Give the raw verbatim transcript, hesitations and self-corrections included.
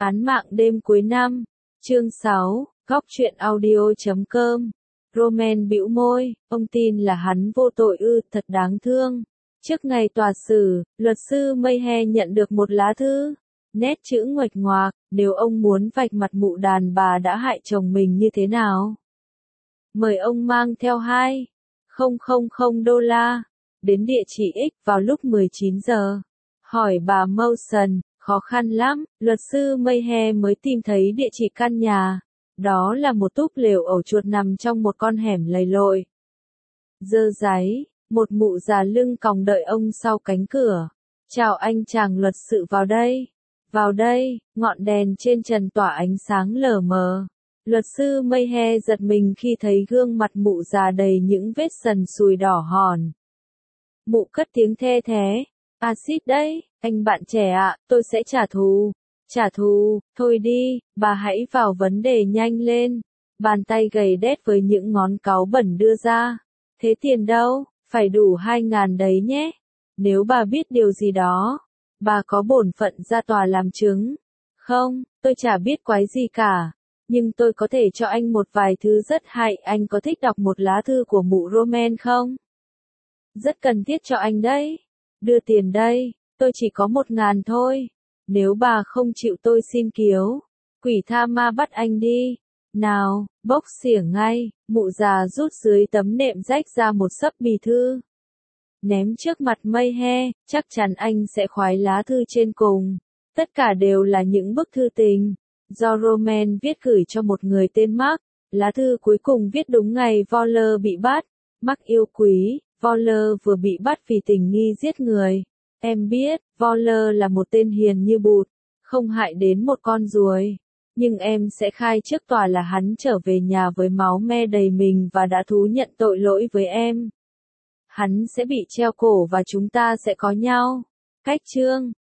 Án mạng đêm cuối năm. Chương sáu, góc truyện audio chấm com. Roman bĩu môi, ông tin là hắn vô tội ư, thật đáng thương. Trước ngày tòa xử, luật sư Mayhe nhận được một lá thư. Nét chữ nguệch ngoạc, nếu ông muốn vạch mặt mụ đàn bà đã hại chồng mình như thế nào. Mời ông mang theo hai nghìn đô la, đến địa chỉ X vào lúc mười chín giờ. Hỏi bà Mawson, khó khăn lắm, luật sư Mayhe mới tìm thấy địa chỉ căn nhà. Đó là một túp lều ổ chuột nằm trong một con hẻm lầy lội. Dơ dáy, một mụ già lưng còng đợi ông sau cánh cửa. Chào anh chàng luật sự, vào đây. Vào đây, ngọn đèn trên trần tỏa ánh sáng lờ mờ. Luật sư Mayhe giật mình khi thấy gương mặt mụ già đầy những vết sần sùi đỏ hòn. Mụ cất tiếng the thé. Axit đấy, anh bạn trẻ ạ, tôi sẽ trả thù. Trả thù, thôi đi, bà hãy vào vấn đề nhanh lên. Bàn tay gầy đét với những ngón cáu bẩn đưa ra. Thế tiền đâu, phải đủ hai ngàn đấy nhé. Nếu bà biết điều gì đó, bà có bổn phận ra tòa làm chứng. Không, tôi chả biết quái gì cả. Nhưng tôi có thể cho anh một vài thứ rất hay. Anh có thích đọc một lá thư của mụ Roman không? Rất cần thiết cho anh đấy. Đưa tiền đây, tôi chỉ có một ngàn thôi. Nếu bà không chịu tôi xin kiếu. Quỷ tha ma bắt anh đi. Nào, bốc xỉa ngay. Mụ già rút dưới tấm nệm rách ra một xấp bì thư. Ném trước mặt Mayhe, chắc chắn anh sẽ khoái lá thư trên cùng. Tất cả đều là những bức thư tình. Do Roman viết gửi cho một người tên Mark. Lá thư cuối cùng viết đúng ngày Waller bị bắt. Mark yêu quý, Waller vừa bị bắt vì tình nghi giết người. Em biết, Waller là một tên hiền như bụt, không hại đến một con ruồi. Nhưng em sẽ khai trước tòa là hắn trở về nhà với máu me đầy mình và đã thú nhận tội lỗi với em. Hắn sẽ bị treo cổ và chúng ta sẽ có nhau. Cách chương